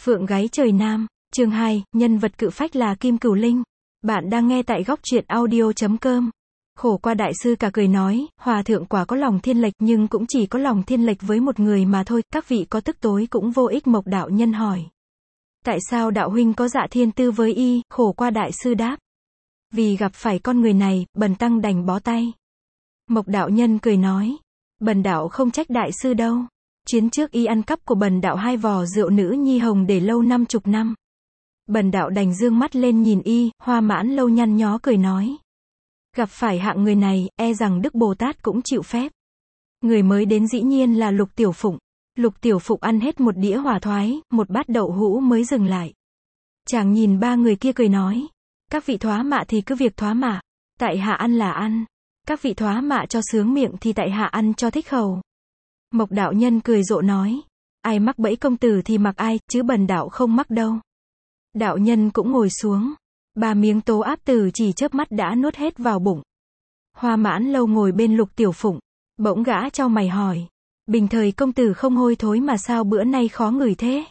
Phượng gáy trời Nam, chương 2, nhân vật cự phách là Kim Cửu Linh. Bạn đang nghe tại góc truyện audio.com. Khổ qua đại sư cả cười nói, hòa thượng quả có lòng thiên lệch nhưng cũng chỉ có lòng thiên lệch với một người mà thôi, các vị có tức tối cũng vô ích. Mộc đạo nhân hỏi. Tại sao đạo huynh có dạ thiên tư với y? Khổ qua đại sư đáp. Vì gặp phải con người này, bần tăng đành bó tay. Mộc đạo nhân cười nói. Bần đạo không trách đại sư đâu. Chiến trước y ăn cắp của bần đạo 2 vò rượu nữ nhi hồng để lâu 50 năm. Bần đạo đành dương mắt lên nhìn y, Hoa Mãn Lâu nhăn nhó cười nói. Gặp phải hạng người này, e rằng Đức Bồ Tát cũng chịu phép. Người mới đến dĩ nhiên là Lục Tiểu Phụng. Lục Tiểu Phụng ăn hết một đĩa hỏa thoái, một bát đậu hũ mới dừng lại. Chàng nhìn 3 người kia cười nói. Các vị thoá mạ thì cứ việc thoá mạ. Tại hạ ăn là ăn. Các vị thoá mạ cho sướng miệng thì tại hạ ăn cho thích khẩu. Mộc đạo nhân cười rộ nói. Ai mắc bẫy công tử thì mặc ai, chứ bần đạo không mắc đâu. Đạo nhân cũng ngồi xuống. 3 miếng tố áp tử chỉ chớp mắt đã nuốt hết vào bụng. Hoa Mãn Lâu ngồi bên Lục Tiểu Phụng. Bỗng gã chau mày hỏi. Bình thời công tử không hôi thối mà sao bữa nay khó ngửi thế?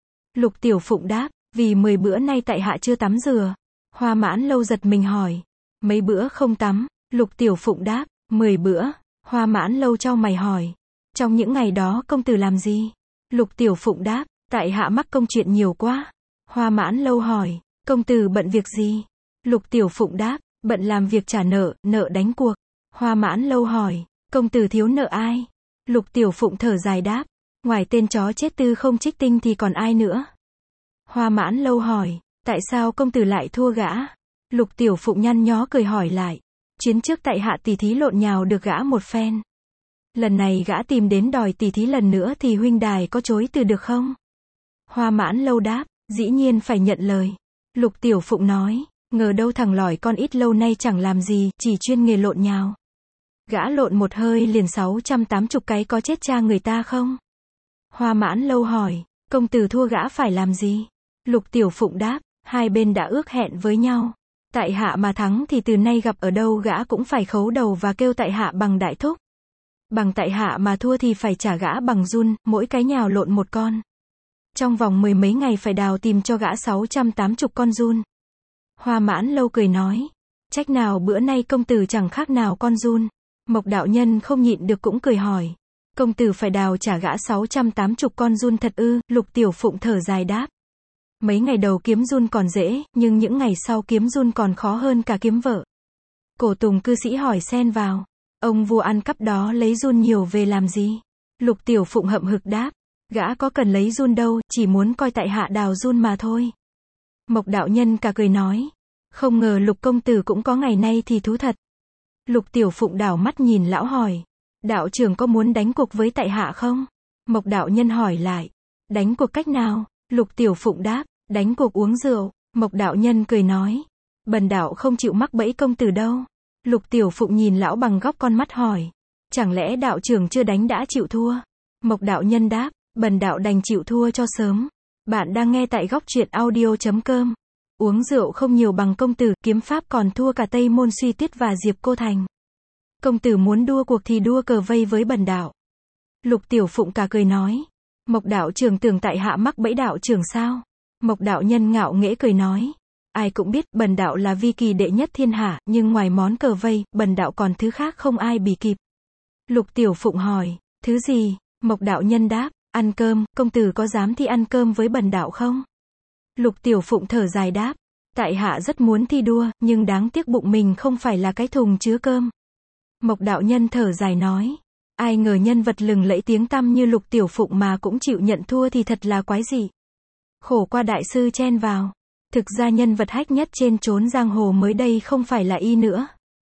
Lục Tiểu Phụng đáp. Vì 10 bữa nay tại hạ chưa tắm rửa. Hoa Mãn Lâu giật mình hỏi. Mấy bữa không tắm? Lục Tiểu Phụng đáp. 10 bữa. Hoa Mãn Lâu chau mày hỏi. Trong những ngày đó công tử làm gì? Lục Tiểu Phụng đáp. Tại hạ mắc công chuyện nhiều quá. Hoa Mãn Lâu hỏi. Công tử bận việc gì? Lục Tiểu Phụng đáp. Bận làm việc trả nợ, nợ đánh cuộc. Hoa Mãn Lâu hỏi. Công tử thiếu nợ ai? Lục Tiểu Phụng thở dài đáp. Ngoài tên chó chết Tư Không Trích Tinh thì còn ai nữa? Hoa Mãn Lâu hỏi. Tại sao công tử lại thua gã? Lục Tiểu Phụng nhăn nhó cười hỏi lại. Chuyến trước tại hạ tỉ thí lộn nhào được gã một phen. Lần này gã tìm đến đòi tỉ thí lần nữa thì huynh đài có chối từ được không? Hoa Mãn Lâu đáp. Dĩ nhiên phải nhận lời. Lục Tiểu Phụng nói. Ngờ đâu thằng lỏi con ít lâu nay chẳng làm gì, chỉ chuyên nghề lộn nhào. Gã lộn một hơi liền 680 cái có chết cha người ta không? Hoa Mãn Lâu hỏi. Công tử thua gã phải làm gì? Lục Tiểu Phụng đáp. Hai bên đã ước hẹn với nhau. Tại hạ mà thắng thì từ nay gặp ở đâu gã cũng phải khấu đầu và kêu tại hạ bằng đại thúc. Bằng tại hạ mà thua thì phải trả gã bằng giun, mỗi cái nhào lộn một con. Trong vòng 10 mấy ngày phải đào tìm cho gã 680 con giun. Hoa Mãn Lâu cười nói. Trách nào bữa nay công tử chẳng khác nào con giun. Mộc đạo nhân không nhịn được cũng cười hỏi. Công tử phải đào trả gã 680 con giun thật ư? Lục Tiểu Phụng thở dài đáp. Mấy ngày đầu kiếm giun còn dễ, nhưng những ngày sau kiếm giun còn khó hơn cả kiếm vợ. Cổ Tùng cư sĩ hỏi xen vào. Ông vua ăn cắp đó lấy giun nhiều về làm gì? Lục Tiểu Phụng hậm hực đáp. Gã có cần lấy giun đâu, chỉ muốn coi tại hạ đào giun mà thôi. Mộc đạo nhân cả cười nói. Không ngờ Lục công tử cũng có ngày nay thì thú thật. Lục Tiểu Phụng đảo mắt nhìn lão hỏi. Đạo trưởng có muốn đánh cuộc với tại hạ không? Mộc đạo nhân hỏi lại. Đánh cuộc cách nào? Lục Tiểu Phụng đáp. Đánh cuộc uống rượu. Mộc đạo nhân cười nói. Bần đạo không chịu mắc bẫy công tử đâu. Lục Tiểu Phụng nhìn lão bằng góc con mắt hỏi. Chẳng lẽ đạo trưởng chưa đánh đã chịu thua? Mộc đạo nhân đáp. Bần đạo đành chịu thua cho sớm. Bạn đang nghe tại góc truyện audio.com. Uống rượu không nhiều bằng công tử, kiếm pháp còn thua cả Tây Môn Suy Tuyết và Diệp Cô Thành. Công tử muốn đua cuộc thì đua cờ vây với bần đạo. Lục Tiểu Phụng cả cười nói. Mộc đạo trưởng tưởng tại hạ mắc bẫy đạo trưởng sao? Mộc đạo nhân ngạo nghễ cười nói. Ai cũng biết bần đạo là vi kỳ đệ nhất thiên hạ, nhưng ngoài món cờ vây, bần đạo còn thứ khác không ai bì kịp. Lục Tiểu Phụng hỏi. Thứ gì? Mộc đạo nhân đáp. Ăn cơm, công tử có dám thi ăn cơm với bần đạo không? Lục Tiểu Phụng thở dài đáp. Tại hạ rất muốn thi đua, nhưng đáng tiếc bụng mình không phải là cái thùng chứa cơm. Mộc đạo nhân thở dài nói. Ai ngờ nhân vật lừng lẫy tiếng tăm như Lục Tiểu Phụng mà cũng chịu nhận thua thì thật là quái dị. Khổ qua đại sư chen vào. Thực ra nhân vật hách nhất trên chốn giang hồ mới đây không phải là y nữa.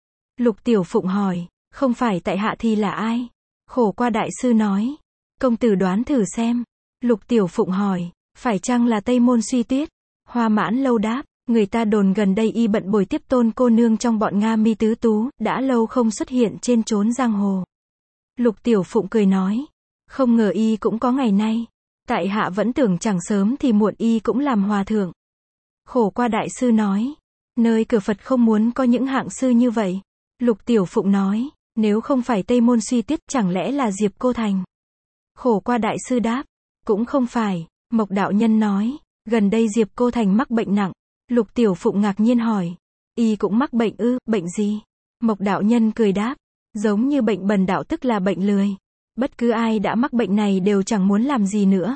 Lục Tiểu Phụng hỏi. Không phải tại hạ thì là ai? Khổ qua đại sư nói. Công tử đoán thử xem. Lục Tiểu Phụng hỏi. Phải chăng là Tây Môn Suy Tuyết? Hoa Mãn Lâu đáp. Người ta đồn gần đây y bận bồi tiếp Tôn cô nương trong bọn Nga Mi tứ tú, đã lâu không xuất hiện trên chốn giang hồ. Lục Tiểu Phụng cười nói. Không ngờ y cũng có ngày nay. Tại hạ vẫn tưởng chẳng sớm thì muộn y cũng làm hòa thượng. Khổ qua đại sư nói. Nơi cửa Phật không muốn có những hạng sư như vậy. Lục Tiểu Phụng nói. Nếu không phải Tây Môn Suy Tuyết, chẳng lẽ là Diệp Cô Thành? Khổ qua đại sư đáp. Cũng không phải. Mộc đạo nhân nói, gần đây Diệp Cô Thành mắc bệnh nặng. Lục Tiểu Phụng ngạc nhiên hỏi, y cũng mắc bệnh ư, bệnh gì? Mộc đạo nhân cười đáp, giống như bệnh bần đạo tức là bệnh lười. Bất cứ ai đã mắc bệnh này đều chẳng muốn làm gì nữa.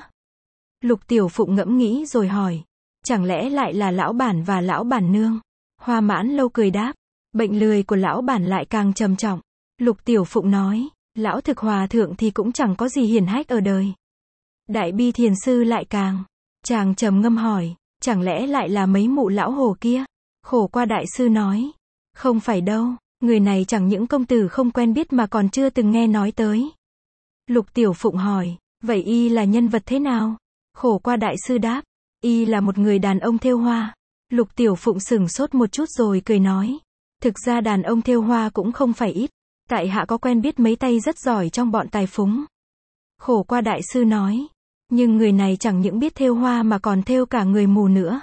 Lục Tiểu Phụng ngẫm nghĩ rồi hỏi, chẳng lẽ lại là lão bản và lão bản nương? Hoa Mãn Lâu cười đáp, bệnh lười của lão bản lại càng trầm trọng. Lục Tiểu Phụng nói, lão thực hòa thượng thì cũng chẳng có gì hiển hách ở đời. Đại bi thiền sư lại càng. Chàng trầm ngâm hỏi, chẳng lẽ lại là mấy mụ lão hồ kia? Khổ Qua đại sư nói, không phải đâu, người này chẳng những công tử không quen biết mà còn chưa từng nghe nói tới. Lục Tiểu Phụng hỏi, vậy y là nhân vật thế nào? Khổ Qua đại sư đáp, y là một người đàn ông thêu hoa. Lục Tiểu Phụng sửng sốt một chút rồi cười nói, thực ra đàn ông thêu hoa cũng không phải ít. Tại hạ có quen biết mấy tay rất giỏi trong bọn tài phúng. Khổ Qua đại sư nói, nhưng người này chẳng những biết thêu hoa mà còn thêu cả người mù nữa.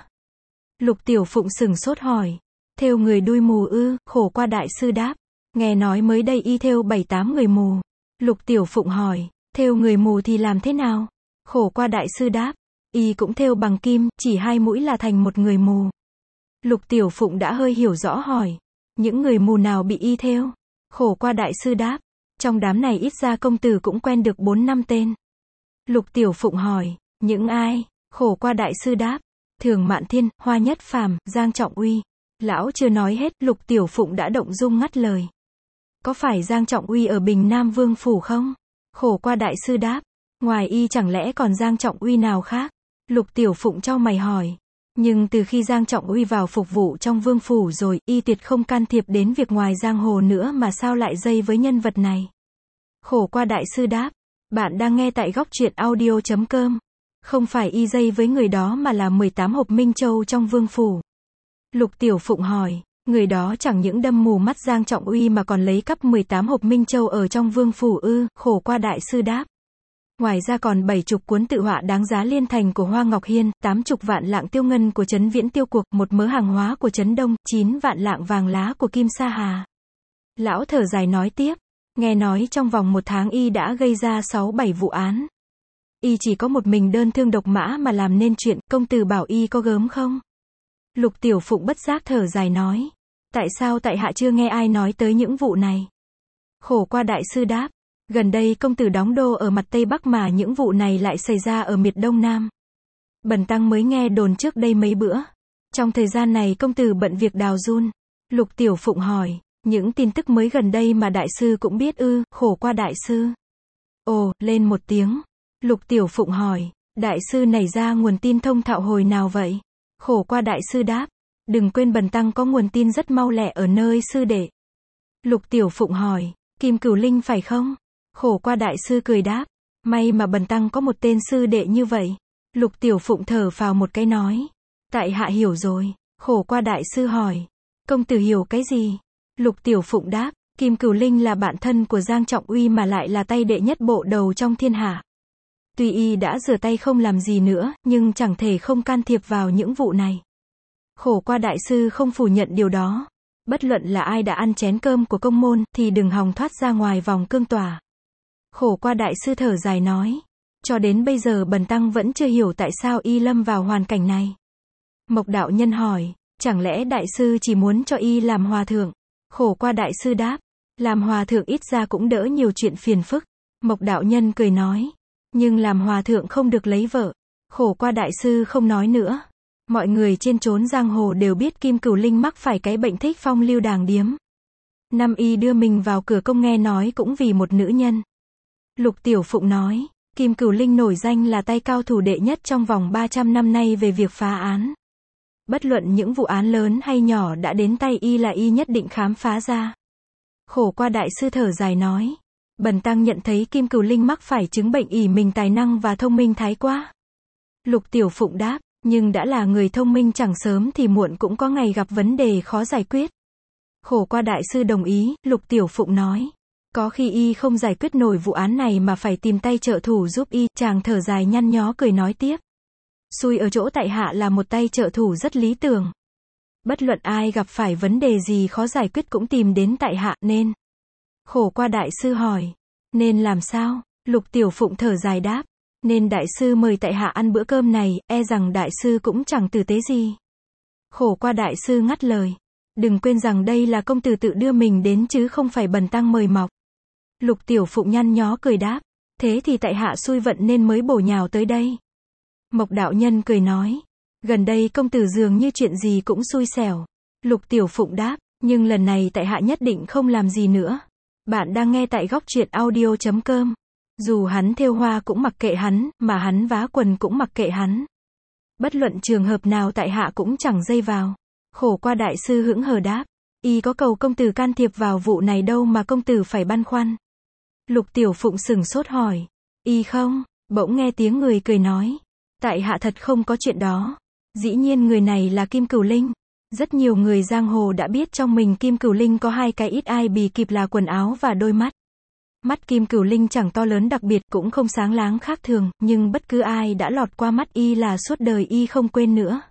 Lục Tiểu Phụng sửng sốt hỏi, thêu người đuôi mù ư? Khổ Qua đại sư đáp, nghe nói mới đây y thêu 7-8 người mù. Lục Tiểu Phụng hỏi, thêu người mù thì làm thế nào? Khổ Qua đại sư đáp, y cũng thêu bằng kim, chỉ 2 mũi là thành một người mù. Lục Tiểu Phụng đã hơi hiểu rõ hỏi, những người mù nào bị y thêu? Khổ Qua đại sư đáp, trong đám này ít ra công tử cũng quen được 4-5 tên. Lục Tiểu Phụng hỏi, những ai? Khổ Qua đại sư đáp, Thường Mạn Thiên, Hoa Nhất Phàm, Giang Trọng Uy. Lão chưa nói hết, Lục Tiểu Phụng đã động dung ngắt lời. Có phải Giang Trọng Uy ở Bình Nam Vương Phủ không? Khổ Qua đại sư đáp, ngoài y chẳng lẽ còn Giang Trọng Uy nào khác? Lục Tiểu Phụng chau mày hỏi, nhưng từ khi Giang Trọng Uy vào phục vụ trong Vương Phủ rồi, y tuyệt không can thiệp đến việc ngoài giang hồ nữa mà sao lại dây với nhân vật này? Khổ Qua đại sư đáp, bạn đang nghe tại góc truyện audio.com. Không phải y dây với người đó mà là 18 hộp Minh Châu trong Vương Phủ. Lục Tiểu Phụng hỏi, người đó chẳng những đâm mù mắt Giang Trọng Uy mà còn lấy cắp 18 hộp Minh Châu ở trong Vương Phủ ư? Khổ Qua đại sư đáp, ngoài ra còn 70 cuốn tự họa đáng giá liên thành của Hoa Ngọc Hiên, 80 vạn lạng tiêu ngân của Trấn Viễn Tiêu Cuộc, 1 mớ hàng hóa của Trấn Đông, 9 vạn lạng vàng lá của Kim Sa Hà. Lão thở dài nói tiếp, nghe nói trong vòng 1 tháng y đã gây ra 6-7 vụ án. Y chỉ có một mình đơn thương độc mã mà làm nên chuyện, công tử bảo y có gớm không? Lục Tiểu Phụng bất giác thở dài nói, tại sao tại hạ chưa nghe ai nói tới những vụ này? Khổ Qua đại sư đáp, gần đây công tử đóng đô ở mặt Tây Bắc mà những vụ này lại xảy ra ở miệt Đông Nam. Bần tăng mới nghe đồn trước đây mấy bữa. Trong thời gian này công tử bận việc đào giun. Lục Tiểu Phụng hỏi, những tin tức mới gần đây mà đại sư cũng biết ư? Khổ Qua đại sư ồ lên một tiếng. Lục Tiểu Phụng hỏi, đại sư nảy ra nguồn tin thông thạo hồi nào vậy? Khổ Qua đại sư đáp, đừng quên bần tăng có nguồn tin rất mau lẹ ở nơi sư đệ. Lục Tiểu Phụng hỏi, Kim Cửu Linh phải không? Khổ Qua đại sư cười đáp, may mà bần tăng có một tên sư đệ như vậy. Lục Tiểu Phụng thở phào một cái nói, tại hạ hiểu rồi. Khổ Qua đại sư hỏi, công tử hiểu cái gì? Lục Tiểu Phụng đáp, Kim Cửu Linh là bạn thân của Giang Trọng Uy mà lại là tay đệ nhất bộ đầu trong thiên hạ. Tuy y đã rửa tay không làm gì nữa, nhưng chẳng thể không can thiệp vào những vụ này. Khổ Qua đại sư không phủ nhận điều đó. Bất luận là ai đã ăn chén cơm của công môn, thì đừng hòng thoát ra ngoài vòng cương tòa. Khổ Qua đại sư thở dài nói, cho đến bây giờ bần tăng vẫn chưa hiểu tại sao y lâm vào hoàn cảnh này. Mộc đạo nhân hỏi, chẳng lẽ đại sư chỉ muốn cho y làm hòa thượng? Khổ Qua đại sư đáp, làm hòa thượng ít ra cũng đỡ nhiều chuyện phiền phức. Mộc đạo nhân cười nói, nhưng làm hòa thượng không được lấy vợ. Khổ Qua đại sư không nói nữa. Mọi người trên chốn giang hồ đều biết Kim Cửu Linh mắc phải cái bệnh thích phong lưu đàng điếm. Năm y đưa mình vào cửa công nghe nói cũng vì một nữ nhân. Lục Tiểu Phụng nói, Kim Cửu Linh nổi danh là tay cao thủ đệ nhất trong vòng 300 năm nay về việc phá án. Bất luận những vụ án lớn hay nhỏ đã đến tay y là y nhất định khám phá ra. Khổ Qua đại sư thở dài nói, bần tăng nhận thấy Kim Cửu Linh mắc phải chứng bệnh ỷ mình tài năng và thông minh thái quá. Lục Tiểu Phụng đáp, nhưng đã là người thông minh chẳng sớm thì muộn cũng có ngày gặp vấn đề khó giải quyết. Khổ Qua đại sư đồng ý. Lục Tiểu Phụng nói, có khi y không giải quyết nổi vụ án này mà phải tìm tay trợ thủ giúp y. Chàng thở dài nhăn nhó cười nói tiếp, xui ở chỗ tại hạ là một tay trợ thủ rất lý tưởng. Bất luận ai gặp phải vấn đề gì khó giải quyết cũng tìm đến tại hạ, nên. Khổ Qua đại sư hỏi, nên làm sao? Lục Tiểu Phụng thở dài đáp, Nên đại sư mời tại hạ ăn bữa cơm này, e rằng đại sư cũng chẳng tử tế gì. Khổ qua đại sư ngắt lời. Đừng quên rằng đây là công tử tự đưa mình đến chứ không phải bần tăng mời mọc. Lục Tiểu Phụng nhăn nhó cười đáp. Thế thì tại hạ xui vận nên mới bổ nhào tới đây. Mộc đạo nhân cười nói. Gần đây công tử dường như chuyện gì cũng xui xẻo. Lục Tiểu Phụng đáp. Nhưng lần này tại hạ nhất định không làm gì nữa. Bạn đang nghe tại góc truyện audio.com. Dù hắn thêu hoa cũng mặc kệ hắn, mà hắn vá quần cũng mặc kệ hắn. Bất luận trường hợp nào tại hạ cũng chẳng dây vào. Khổ qua đại sư hững hờ đáp. Y có cầu công tử can thiệp vào vụ này đâu mà công tử phải băn khoăn. Lục Tiểu Phụng sửng sốt hỏi. Y không, bỗng nghe tiếng người cười nói. Tại hạ thật không có chuyện đó. Dĩ nhiên người này là Kim Cửu Linh. Rất nhiều người giang hồ đã biết trong mình Kim Cửu Linh có hai cái ít ai bì kịp là quần áo và đôi mắt. Mắt Kim Cửu Linh chẳng to lớn đặc biệt cũng không sáng láng khác thường, nhưng bất cứ ai đã lọt qua mắt y là suốt đời y không quên nữa.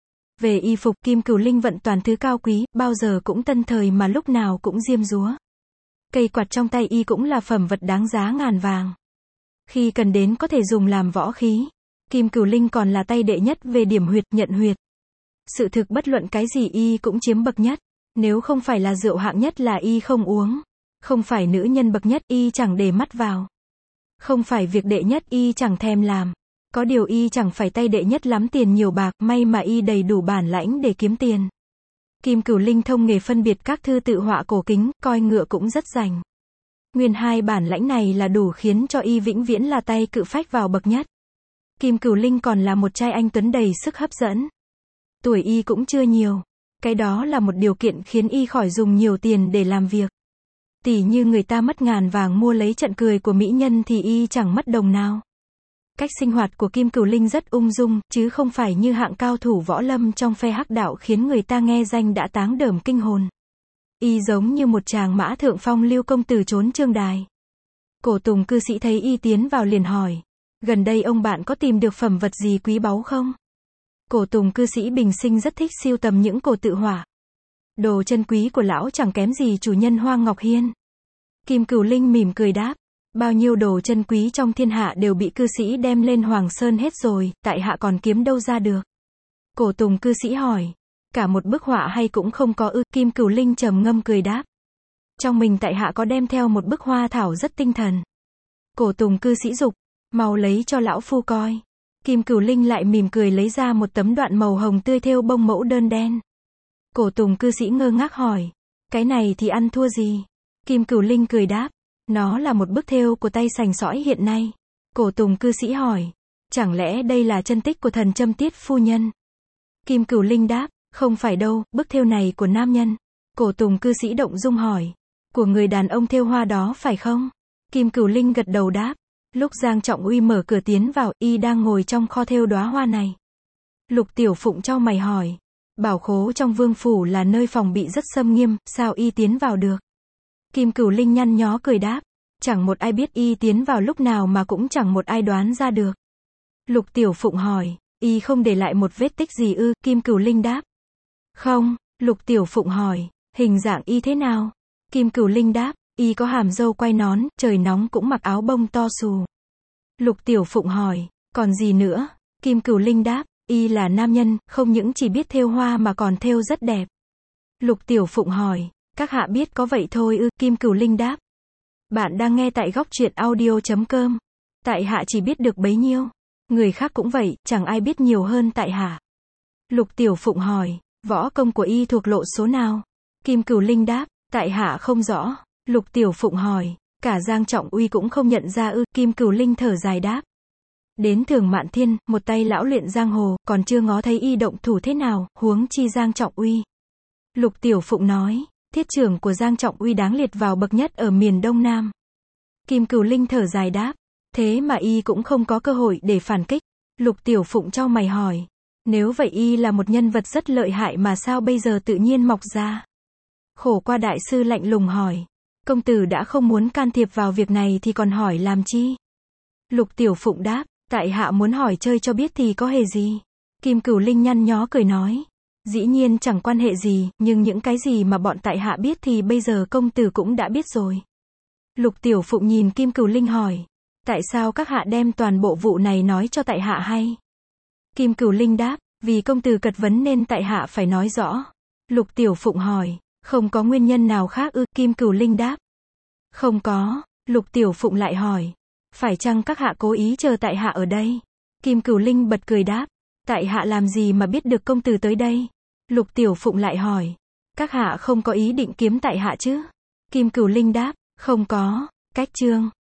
Về y phục Kim Cửu Linh vận toàn thứ cao quý, bao giờ cũng tân thời mà lúc nào cũng diêm dúa. Cây quạt trong tay y cũng là phẩm vật đáng giá ngàn vàng. Khi cần đến có thể dùng làm võ khí. Kim Cửu Linh còn là tay đệ nhất về điểm huyệt, nhận huyệt. Sự thực bất luận cái gì y cũng chiếm bậc nhất. Nếu không phải là rượu hạng nhất là y không uống. Không phải nữ nhân bậc nhất y chẳng để mắt vào. Không phải việc đệ nhất y chẳng thèm làm. Có điều y chẳng phải tay đệ nhất lắm tiền nhiều bạc, may mà y đầy đủ bản lãnh để kiếm tiền. Kim Cửu Linh thông nghề phân biệt các thư tự họa cổ kính, coi ngựa cũng rất rành. Nguyên hai bản lãnh này là đủ khiến cho y vĩnh viễn là tay cự phách vào bậc nhất. Kim Cửu Linh còn là một trai anh tuấn đầy sức hấp dẫn. Tuổi y cũng chưa nhiều. Cái đó là một điều kiện khiến y khỏi dùng nhiều tiền để làm việc. Tỉ như người ta mất ngàn vàng mua lấy trận cười của mỹ nhân thì y chẳng mất đồng nào. Cách sinh hoạt của Kim Cửu Linh rất ung dung, chứ không phải như hạng cao thủ võ lâm trong phe hắc đạo khiến người ta nghe danh đã táng đờm kinh hồn. Y giống như một chàng mã thượng phong lưu công tử trốn trương đài. Cổ Tùng cư sĩ thấy y tiến vào liền hỏi. Gần đây ông bạn có tìm được phẩm vật gì quý báu không? Cổ Tùng cư sĩ bình sinh rất thích sưu tầm những cổ tự họa. Đồ chân quý của lão chẳng kém gì chủ nhân Hoa Ngọc Hiên. Kim Cửu Linh mỉm cười đáp. Bao nhiêu đồ chân quý trong thiên hạ đều bị cư sĩ đem lên Hoàng Sơn hết rồi, tại hạ còn kiếm đâu ra được. Cổ Tùng cư sĩ hỏi. Cả một bức họa hay cũng không có ư? Kim Cửu Linh trầm ngâm cười đáp. Trong mình tại hạ có đem theo một bức hoa thảo rất tinh thần. Cổ Tùng cư sĩ dục. Mau lấy cho lão phu coi. Kim Cửu Linh lại mỉm cười lấy ra một tấm đoạn màu hồng tươi thêu bông mẫu đơn đen. Cổ Tùng cư sĩ ngơ ngác hỏi. Cái này thì ăn thua gì? Kim Cửu Linh cười đáp. Nó là một bức thêu của tay sành sỏi hiện nay. Cổ Tùng cư sĩ hỏi. Chẳng lẽ đây là chân tích của thần Châm Tiết phu nhân? Kim Cửu Linh đáp. Không phải đâu, bức thêu này của nam nhân. Cổ Tùng cư sĩ động dung hỏi. Của người đàn ông thêu hoa đó phải không? Kim Cửu Linh gật đầu đáp. Lúc Giang Trọng Uy mở cửa tiến vào, y đang ngồi trong kho thêu đóa hoa này. Lục Tiểu Phụng chau mày hỏi. Bảo khố trong vương phủ là nơi phòng bị rất xâm nghiêm, sao y tiến vào được? Kim Cửu Linh nhăn nhó cười đáp. Chẳng một ai biết y tiến vào lúc nào mà cũng chẳng một ai đoán ra được. Lục Tiểu Phụng hỏi. Y không để lại một vết tích gì ư? Kim Cửu Linh đáp. Không. Lục Tiểu Phụng hỏi. Hình dạng y thế nào? Kim Cửu Linh đáp. Y có hàm râu quay nón, trời nóng cũng mặc áo bông to xù. Lục Tiểu Phụng hỏi. Còn gì nữa? Kim Cửu Linh đáp. Y là nam nhân, không những chỉ biết thêu hoa mà còn thêu rất đẹp. Lục Tiểu Phụng hỏi. Các hạ biết có vậy thôi ư? Kim Cửu Linh đáp. Bạn đang nghe tại góc truyện audio.com. Tại hạ chỉ biết được bấy nhiêu. Người khác cũng vậy, chẳng ai biết nhiều hơn tại hạ. Lục Tiểu Phụng hỏi. Võ công của y thuộc lộ số nào? Kim Cửu Linh đáp. Tại hạ không rõ. Lục Tiểu Phụng hỏi. Cả Giang Trọng Uy cũng không nhận ra ư? Kim Cửu Linh thở dài đáp. Đến Thường Mạn Thiên, một tay lão luyện giang hồ, còn chưa ngó thấy y động thủ thế nào, huống chi Giang Trọng Uy. Lục Tiểu Phụng nói. Thiết trưởng của Giang Trọng Uy đáng liệt vào bậc nhất ở miền Đông Nam. Kim Cửu Linh thở dài đáp. Thế mà y cũng không có cơ hội để phản kích. Lục Tiểu Phụng chau mày hỏi. Nếu vậy y là một nhân vật rất lợi hại mà sao bây giờ tự nhiên mọc ra? Khổ qua đại sư lạnh lùng hỏi. Công tử đã không muốn can thiệp vào việc này thì còn hỏi làm chi? Lục Tiểu Phụng đáp. Tại hạ muốn hỏi chơi cho biết thì có hề gì? Kim Cửu Linh nhăn nhó cười nói. Dĩ nhiên chẳng quan hệ gì, nhưng những cái gì mà bọn tại hạ biết thì bây giờ công tử cũng đã biết rồi. Lục Tiểu Phụng nhìn Kim Cửu Linh hỏi. Tại sao các hạ đem toàn bộ vụ này nói cho tại hạ hay? Kim Cửu Linh đáp, vì công tử cật vấn nên tại hạ phải nói rõ. Lục Tiểu Phụng hỏi, không có nguyên nhân nào khác ư? Kim Cửu Linh đáp, không có. Lục Tiểu Phụng lại hỏi, phải chăng các hạ cố ý chờ tại hạ ở đây? Kim Cửu Linh bật cười đáp, tại hạ làm gì mà biết được công tử tới đây? Lục Tiểu Phụng lại hỏi, các hạ không có ý định kiếm tại hạ chứ? Kim Cửu Linh đáp, không có. Cách chương